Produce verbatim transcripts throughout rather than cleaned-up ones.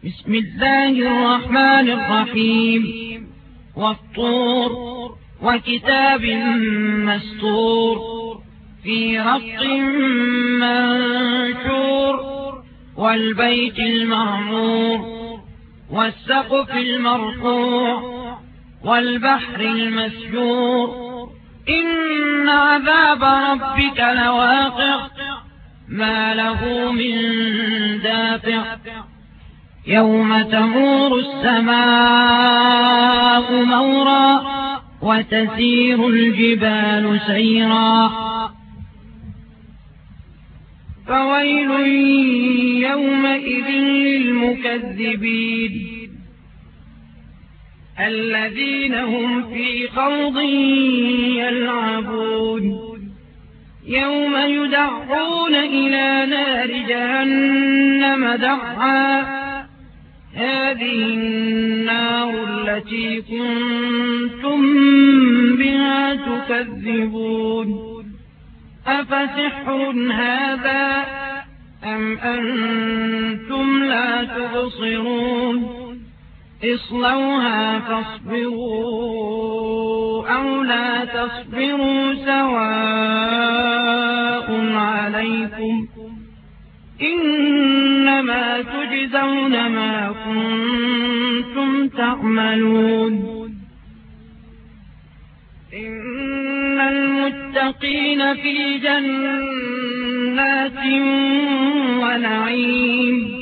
بسم الله الرحمن الرحيم والطور وكتاب مسطور في رق منشور والبيت المعمور والسقف المرفوع والبحر المسجور إن عذاب ربك لواقع ما له من دافع يوم تمور السماء مورا وتسير الجبال سيرا فويل يومئذ للمكذبين الذين هم في خوض يلعبون يوم يدعون إلى نار جهنم دعا هذه النار التي كنتم بها تكذبون أفسحر هذا أم أنتم لا تبصرون اصلوها فاصبروا أو لا تصبروا سواء عليكم إنما تجزون ما كنتم تعملون إن المتقين في جنات ونعيم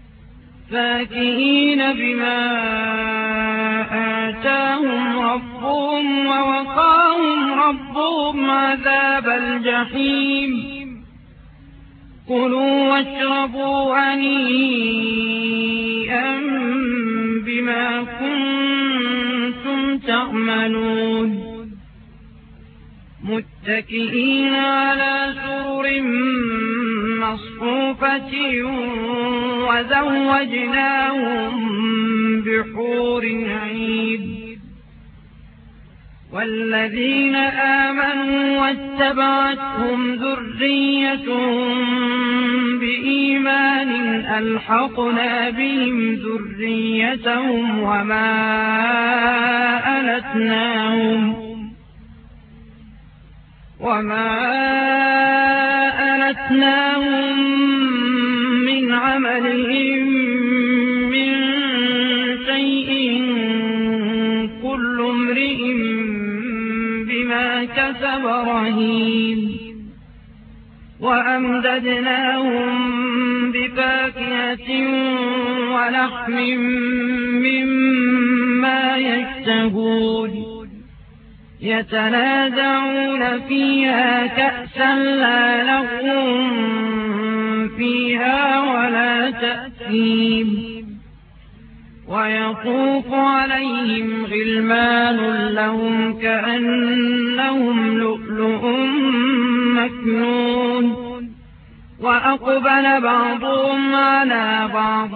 فاكهين بما آتاهم ربهم ووقاهم ربهم عذاب الجحيم كلوا واشربوا هنيئا بما كنتم تعملون متكئين على سرر مصفوفة وزوجناهم بحور عين والذين آمنوا واتبعتهم ذريتهم بإيمان ألحقنا بهم ذريتهم وما ألتناهم وما ألتناهم من عملهم من شيء كل امرئ بما كسب رهين وأمددناهم بفاكهة ولحم مما يشتهون يتنازعون فيها كأسا لا لغو فيها ولا تأثيم ويطوف عليهم غلمان لهم كأنهم لؤلؤ مكنون وأقبل بعضهم على بعض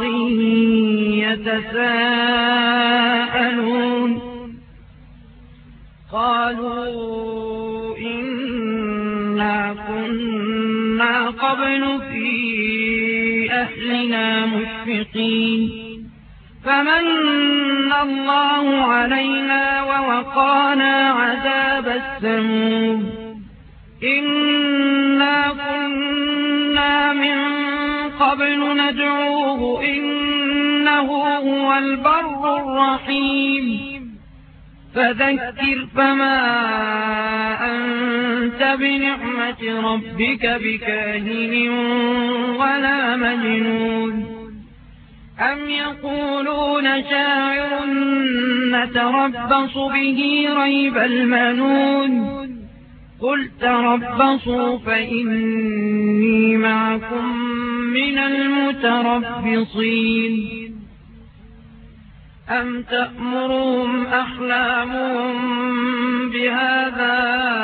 يتساءلون قالوا إنا كنا قبل في أهلنا مشفقين فمن الله علينا ووقانا عذاب السموم إنا كنا من قبل ندعوه إنه هو البر الرحيم فذكر فما أنت بنعمة ربك بكاهن ولا مجنون أم يقولون شاعر نتربص به ريب المنون قل تربصوا فإني معكم من المتربصين أم تأمرهم أحلامهم بهذا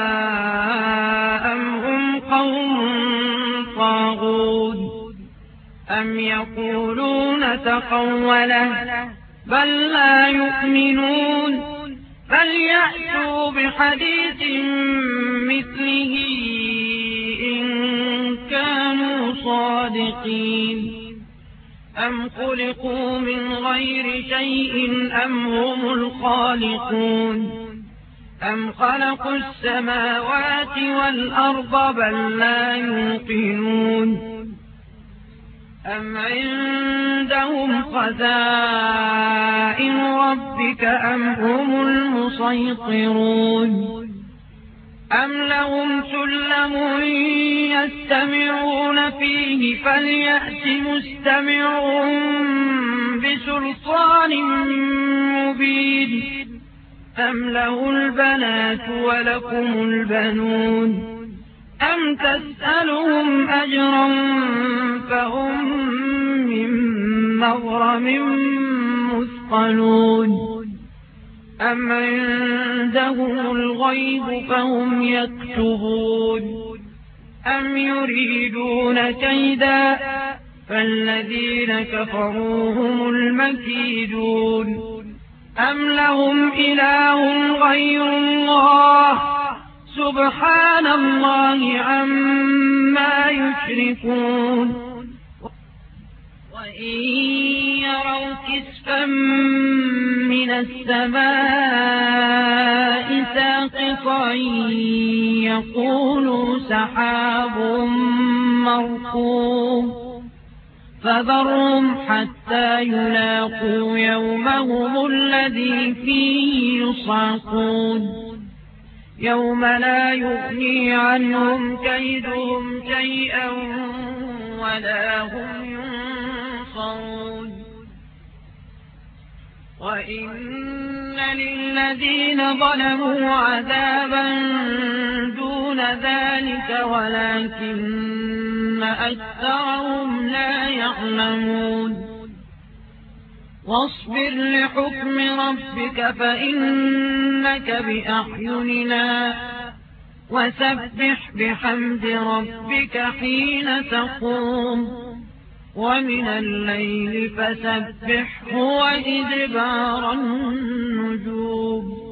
أم هم قوم طاغون أم يقولون تقوله بل لا يؤمنون فليأتوا بحديث مثله إن كانوا صادقين أم خلقوا من غير شيء أم هم الخالقون أم خلقوا السماوات والأرض بل لا يوقنون أم عندهم خزائن ربك أم هم المسيطرون أم لهم سلم يستمعون فيه فليأت مستمعهم بسلطان مبين أم له البنات ولكم البنون أم تسألهم أجرا فهم من مغرم مثقلون أم عندهم الغيب فهم يكتبون أم يريدون كيدا فالذين كفروا هم المكيدون أم لهم إله غير الله سبحان الله عما يشركون وإن يروا كسفا من السماء ساقطا يقولوا سحاب مركوم فذرهم حتى يلاقوا يومهم الذي فيه يصعقون يوم لا يغني عنهم كيدهم شيئا ولا هم ينصرون وإن للذين ظلموا عذابا دون ذلك ولكن أكثرهم لا يعلمون واصبر لحكم ربك فإنك بأعيننا وسبح بحمد ربك حين تقوم ومن الليل فسبحه وإدبار النجوم